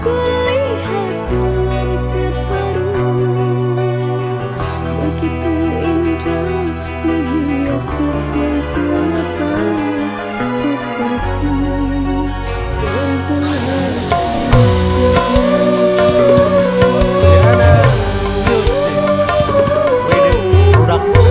Kulihat bulan separuh, begitu indah menghias duka gelapa, seperti rembulan. Diana Music Wedding Production.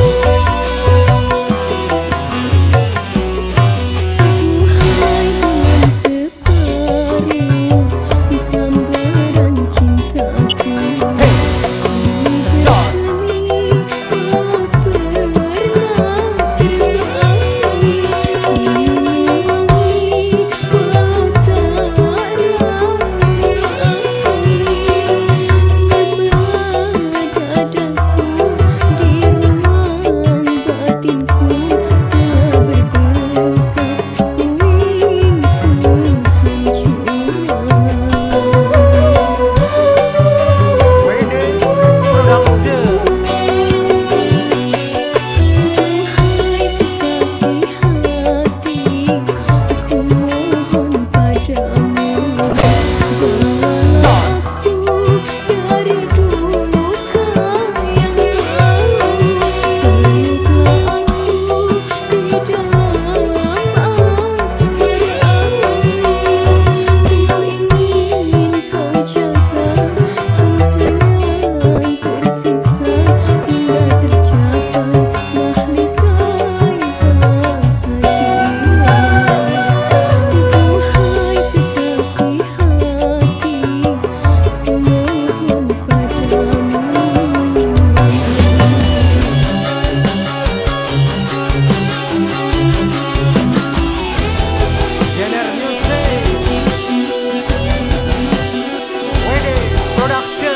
Duhai bulan separuh, gambaran cintaku ini bersemi walau pernah terbakar, ini mewangi walau tak sebelah dadaku, di ruang batinku telah berbekas puing kehancuran. Wedding Production. Duhai kekasih hati, aku mohon padamu, bawalah aku dari duka yang lalu, peluklah aku di dalam asmaramu. Ku ingin kau jaga cinta yang tersisa hingga tercapai mahligai bahagia. Duhai kekasih hati, ku mohon padamu. Diana Music Wedding Production.